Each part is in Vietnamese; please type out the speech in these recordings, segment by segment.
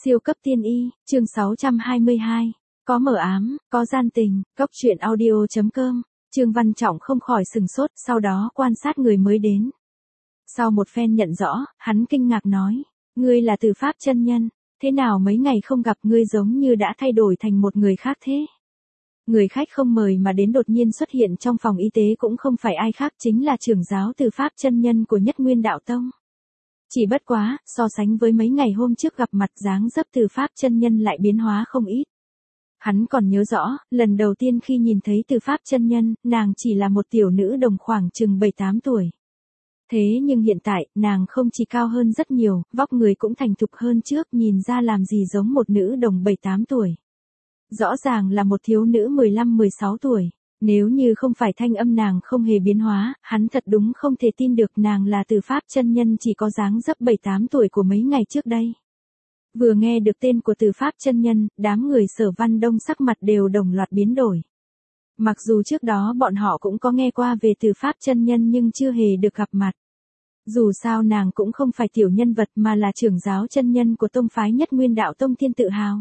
Siêu cấp tiên y, chương 622. Có mờ ám, có gian tình, Cốc truyện audio.com. Trương Văn Trọng không khỏi sừng sốt, sau đó quan sát người mới đến. Sau một phen nhận rõ, hắn kinh ngạc nói, ngươi là Từ Pháp chân nhân, thế nào mấy ngày không gặp ngươi giống như đã thay đổi thành một người khác thế? Người khách không mời mà đến đột nhiên xuất hiện trong phòng y tế cũng không phải ai khác, chính là trưởng giáo Từ Pháp chân nhân của Nhất Nguyên Đạo Tông. Chỉ bất quá, so sánh với mấy ngày hôm trước gặp mặt, dáng dấp Từ Pháp chân nhân lại biến hóa không ít. Hắn còn nhớ rõ, lần đầu tiên khi nhìn thấy Từ Pháp chân nhân, nàng chỉ là một tiểu nữ đồng khoảng chừng 7-8 tuổi. Thế nhưng hiện tại, nàng không chỉ cao hơn rất nhiều, vóc người cũng thành thục hơn trước, nhìn ra làm gì giống một nữ đồng 7-8 tuổi. Rõ ràng là một thiếu nữ 15-16 tuổi. Nếu như không phải thanh âm nàng không hề biến hóa, hắn thật đúng không thể tin được nàng là Từ Pháp chân nhân chỉ có dáng dấp 7-8 tuổi của mấy ngày trước đây. Vừa nghe được tên của Từ Pháp chân nhân, đám người Sở Văn Đông sắc mặt đều đồng loạt biến đổi. Mặc dù trước đó bọn họ cũng có nghe qua về Từ Pháp chân nhân nhưng chưa hề được gặp mặt. Dù sao nàng cũng không phải tiểu nhân vật mà là trưởng giáo chân nhân của tông phái Nhất Nguyên Đạo Tông Thiên Tự Hào.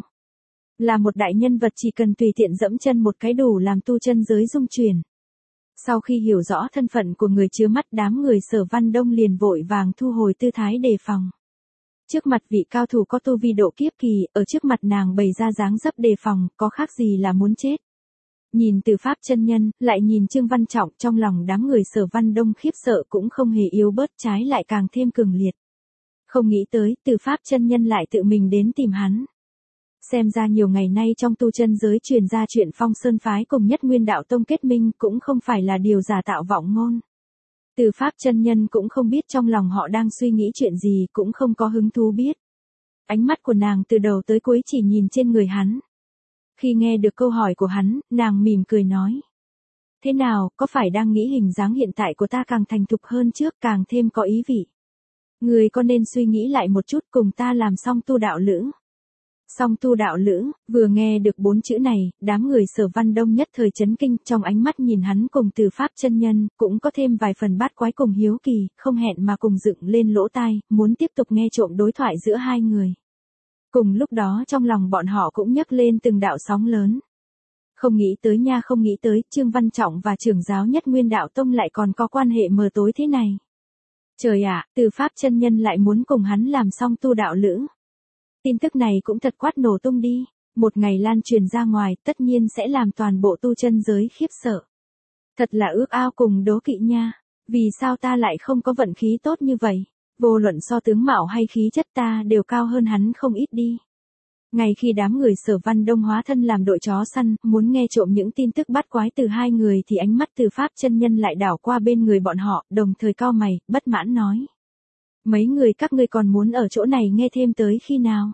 Là một đại nhân vật chỉ cần tùy tiện dẫm chân một cái đủ làm tu chân giới rung chuyển. Sau khi hiểu rõ thân phận của người chứa mắt, đám người Sở Văn Đông liền vội vàng thu hồi tư thái đề phòng. Trước mặt vị cao thủ có tu vi độ kiếp kỳ, ở trước mặt nàng bày ra dáng dấp đề phòng, có khác gì là muốn chết. Nhìn Từ Pháp chân nhân, lại nhìn Trương Văn Trọng, trong lòng đám người Sở Văn Đông khiếp sợ cũng không hề yếu bớt, trái lại càng thêm cường liệt. Không nghĩ tới, Từ Pháp chân nhân lại tự mình đến tìm hắn. Xem ra nhiều ngày nay trong tu chân giới truyền ra chuyện Phong Sơn phái cùng Nhất Nguyên Đạo Tông kết minh cũng không phải là điều giả tạo vọng ngôn. Từ Pháp chân nhân cũng không biết trong lòng họ đang suy nghĩ chuyện gì, cũng không có hứng thú biết. Ánh mắt của nàng từ đầu tới cuối chỉ nhìn trên người hắn. Khi nghe được câu hỏi của hắn, nàng mỉm cười nói. Thế nào, có phải đang nghĩ hình dáng hiện tại của ta càng thành thục hơn trước, càng thêm có ý vị? Người có nên suy nghĩ lại một chút, cùng ta làm song tu đạo lữ. Song tu đạo lữ, vừa nghe được 4 chữ này, đám người Sở Văn Đông nhất thời chấn kinh, trong ánh mắt nhìn hắn cùng Từ Pháp chân nhân, cũng có thêm vài phần bát quái cùng hiếu kỳ, không hẹn mà cùng dựng lên lỗ tai, muốn tiếp tục nghe trộm đối thoại giữa hai người. Cùng lúc đó trong lòng bọn họ cũng nhấc lên từng đạo sóng lớn. Không nghĩ tới nha, không nghĩ tới, Trương Văn Trọng và trưởng giáo Nhất Nguyên Đạo Tông lại còn có quan hệ mờ tối thế này. Trời ạ, Từ Pháp chân nhân lại muốn cùng hắn làm song tu đạo lữ. Tin tức này cũng thật quát nổ tung đi, một ngày lan truyền ra ngoài tất nhiên sẽ làm toàn bộ tu chân giới khiếp sợ. Thật là ước ao cùng đố kỵ nha, vì sao ta lại không có vận khí tốt như vậy, vô luận so tướng mạo hay khí chất ta đều cao hơn hắn không ít đi. Ngay khi đám người Sở Văn Đông hóa thân làm đội chó săn, muốn nghe trộm những tin tức bắt quái từ hai người thì ánh mắt Từ Pháp chân nhân lại đảo qua bên người bọn họ, đồng thời cau mày, bất mãn nói. Mấy người các ngươi còn muốn ở chỗ này nghe thêm tới khi nào?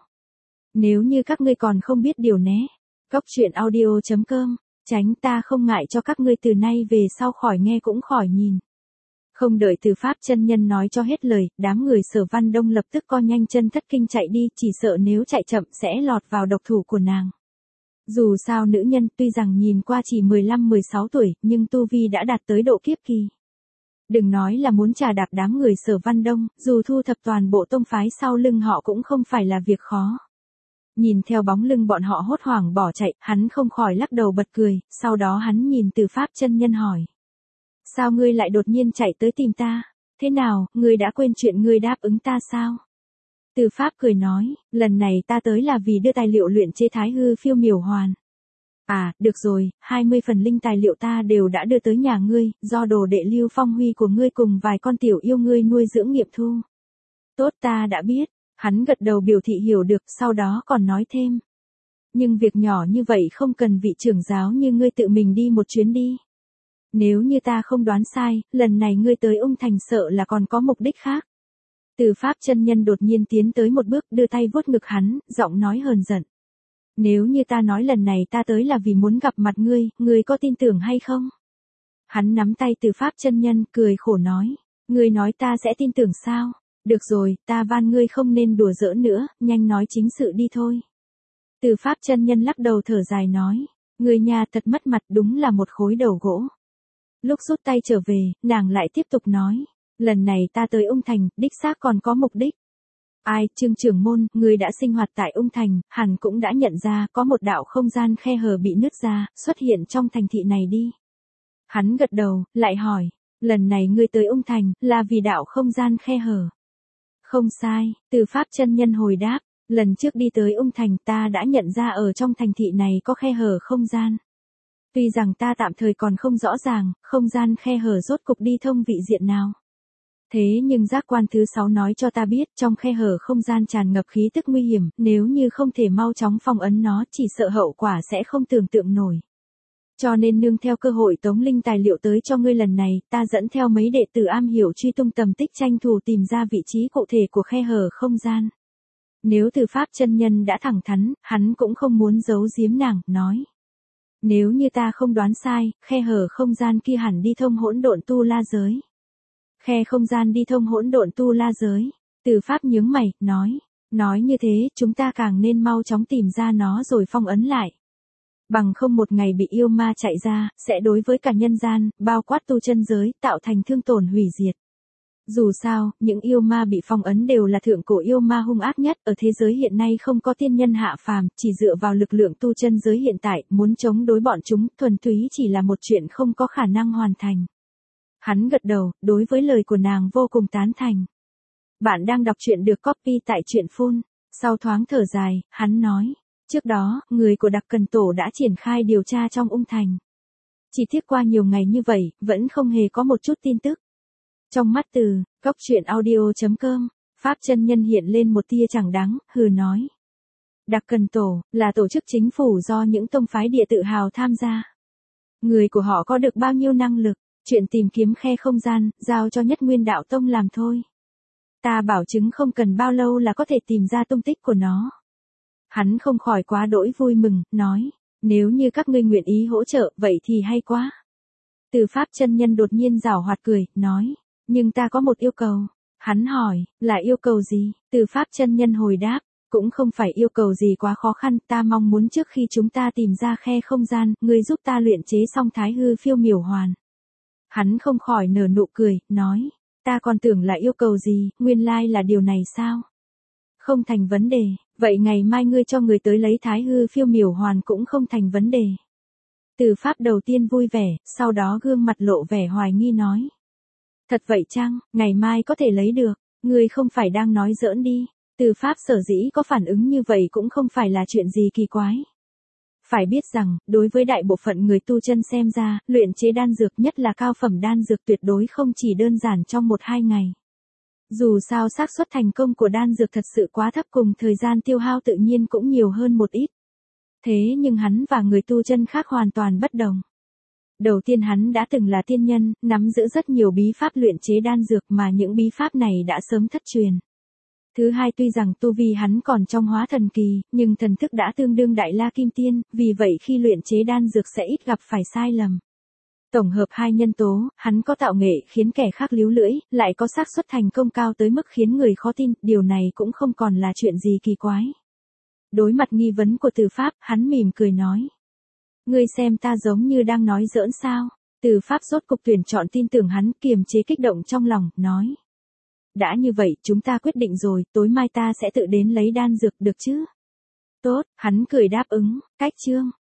Nếu như các ngươi còn không biết điều né. Cốc truyện audio.com, tránh ta không ngại cho các ngươi từ nay về sau khỏi nghe cũng khỏi nhìn. Không đợi Từ Pháp chân nhân nói cho hết lời, đám người Sở Văn Đông lập tức co nhanh chân thất kinh chạy đi, chỉ sợ nếu chạy chậm sẽ lọt vào độc thủ của nàng. Dù sao nữ nhân tuy rằng nhìn qua chỉ 15-16 tuổi, nhưng tu vi đã đạt tới độ kiếp kỳ. Đừng nói là muốn trà đạp đám người Sở Văn Đông, dù thu thập toàn bộ tông phái sau lưng họ cũng không phải là việc khó. Nhìn theo bóng lưng bọn họ hốt hoảng bỏ chạy, hắn không khỏi lắc đầu bật cười, sau đó hắn nhìn Từ Pháp chân nhân hỏi. Sao ngươi lại đột nhiên chạy tới tìm ta? Thế nào, ngươi đã quên chuyện ngươi đáp ứng ta sao? Từ Pháp cười nói, lần này ta tới là vì đưa tài liệu luyện chế Thái Hư Phiêu Miểu Hoàn. À, được rồi, 20 phần linh tài liệu ta đều đã đưa tới nhà ngươi, do đồ đệ Lưu Phong Huy của ngươi cùng vài con tiểu yêu ngươi nuôi dưỡng nghiệm thu. Tốt, ta đã biết. Hắn gật đầu biểu thị hiểu được, sau đó còn nói thêm. Nhưng việc nhỏ như vậy không cần vị trưởng giáo như ngươi tự mình đi một chuyến đi. Nếu như ta không đoán sai, lần này ngươi tới Ung Thành sợ là còn có mục đích khác. Từ Pháp chân nhân đột nhiên tiến tới một bước, đưa tay vuốt ngực hắn, giọng nói hờn giận. Nếu như ta nói lần này ta tới là vì muốn gặp mặt ngươi có tin tưởng hay không? Hắn nắm tay Từ Pháp chân nhân, cười khổ nói. Ngươi nói ta sẽ tin tưởng sao? Được rồi, ta van ngươi không nên đùa giỡn nữa, nhanh nói chính sự đi thôi. Từ Pháp chân nhân lắc đầu thở dài nói. Ngươi nhà thật mất mặt, đúng là một khối đầu gỗ. Lúc rút tay trở về, nàng lại tiếp tục nói. Lần này ta tới Ung Thành, đích xác còn có mục đích. Ai, Trương trưởng môn, người đã sinh hoạt tại Ung Thành, hẳn cũng đã nhận ra có một đạo không gian khe hở bị nứt ra, xuất hiện trong thành thị này đi. Hắn gật đầu, lại hỏi, lần này ngươi tới Ung Thành, là vì đạo không gian khe hở. Không sai, Từ Pháp chân nhân hồi đáp, lần trước đi tới Ung Thành ta đã nhận ra ở trong thành thị này có khe hở không gian. Tuy rằng ta tạm thời còn không rõ ràng, không gian khe hở rốt cục đi thông vị diện nào. Thế nhưng giác quan thứ 6 nói cho ta biết trong khe hở không gian tràn ngập khí tức nguy hiểm, nếu như không thể mau chóng phong ấn nó chỉ sợ hậu quả sẽ không tưởng tượng nổi. Cho nên nương theo cơ hội tống linh tài liệu tới cho ngươi lần này, ta dẫn theo mấy đệ tử am hiểu truy tung tầm tích tranh thủ tìm ra vị trí cụ thể của khe hở không gian. Nếu Từ Pháp chân nhân đã thẳng thắn, hắn cũng không muốn giấu giếm nàng, nói. Nếu như ta không đoán sai, khe hở không gian kia hẳn đi thông hỗn độn tu la giới. Khe không gian đi thông hỗn độn tu la giới. Từ Pháp nhướng mày, nói. Nói như thế, chúng ta càng nên mau chóng tìm ra nó rồi phong ấn lại. Bằng không một ngày bị yêu ma chạy ra, sẽ đối với cả nhân gian, bao quát tu chân giới, tạo thành thương tổn hủy diệt. Dù sao, những yêu ma bị phong ấn đều là thượng cổ yêu ma hung ác nhất, ở thế giới hiện nay không có tiên nhân hạ phàm, chỉ dựa vào lực lượng tu chân giới hiện tại, muốn chống đối bọn chúng, thuần túy chỉ là một chuyện không có khả năng hoàn thành. Hắn gật đầu, đối với lời của nàng vô cùng tán thành. Bạn đang đọc truyện được copy tại truyện phun. Sau thoáng thở dài, hắn nói. Trước đó, người của Đặc Cần Tổ đã triển khai điều tra trong Ung Thành. Chỉ tiếc qua nhiều ngày như vậy, vẫn không hề có một chút tin tức. Trong mắt Từ, góc truyện audio.com, Pháp chân nhân hiện lên một tia chẳng đáng, hừ nói. Đặc Cần Tổ, là tổ chức chính phủ do những tông phái địa tự hào tham gia. Người của họ có được bao nhiêu năng lực, chuyện tìm kiếm khe không gian, giao cho Nhất Nguyên Đạo Tông làm thôi. Ta bảo chứng không cần bao lâu là có thể tìm ra tung tích của nó. Hắn không khỏi quá đỗi vui mừng, nói, nếu như các ngươi nguyện ý hỗ trợ, vậy thì hay quá. Từ Pháp chân nhân đột nhiên giảo hoạt cười, nói, nhưng ta có một yêu cầu. Hắn hỏi, là yêu cầu gì? Từ Pháp chân nhân hồi đáp, cũng không phải yêu cầu gì quá khó khăn, ta mong muốn trước khi chúng ta tìm ra khe không gian, ngươi giúp ta luyện chế xong Thái Hư Phiêu Miểu Hoàn. Hắn không khỏi nở nụ cười, nói, ta còn tưởng là yêu cầu gì, nguyên lai là điều này sao? Không thành vấn đề, vậy ngày mai ngươi cho người tới lấy Thái Hư Phiêu Miểu Hoàn cũng không thành vấn đề. Từ Pháp đầu tiên vui vẻ, sau đó gương mặt lộ vẻ hoài nghi nói. Thật vậy chăng, ngày mai có thể lấy được, ngươi không phải đang nói giỡn đi. Từ Pháp sở dĩ có phản ứng như vậy cũng không phải là chuyện gì kỳ quái. Phải biết rằng, đối với đại bộ phận người tu chân xem ra, luyện chế đan dược nhất là cao phẩm đan dược tuyệt đối không chỉ đơn giản trong 1-2 ngày. Dù sao xác suất thành công của đan dược thật sự quá thấp cùng thời gian tiêu hao tự nhiên cũng nhiều hơn một ít. Thế nhưng hắn và người tu chân khác hoàn toàn bất đồng. Đầu tiên hắn đã từng là tiên nhân, nắm giữ rất nhiều bí pháp luyện chế đan dược mà những bí pháp này đã sớm thất truyền. Thứ hai tuy rằng tu vi hắn còn trong hóa thần kỳ, nhưng thần thức đã tương đương đại la kim tiên, vì vậy khi luyện chế đan dược sẽ ít gặp phải sai lầm. Tổng hợp hai nhân tố, hắn có tạo nghệ khiến kẻ khác líu lưỡi, lại có xác suất thành công cao tới mức khiến người khó tin, điều này cũng không còn là chuyện gì kỳ quái. Đối mặt nghi vấn của Từ Pháp, hắn mỉm cười nói. Ngươi xem ta giống như đang nói giỡn sao? Từ Pháp rốt cục tuyển chọn tin tưởng hắn, kiềm chế kích động trong lòng, nói. Đã như vậy, chúng ta quyết định rồi, tối mai ta sẽ tự đến lấy đan dược được chứ? Tốt, hắn cười đáp ứng, cách chương.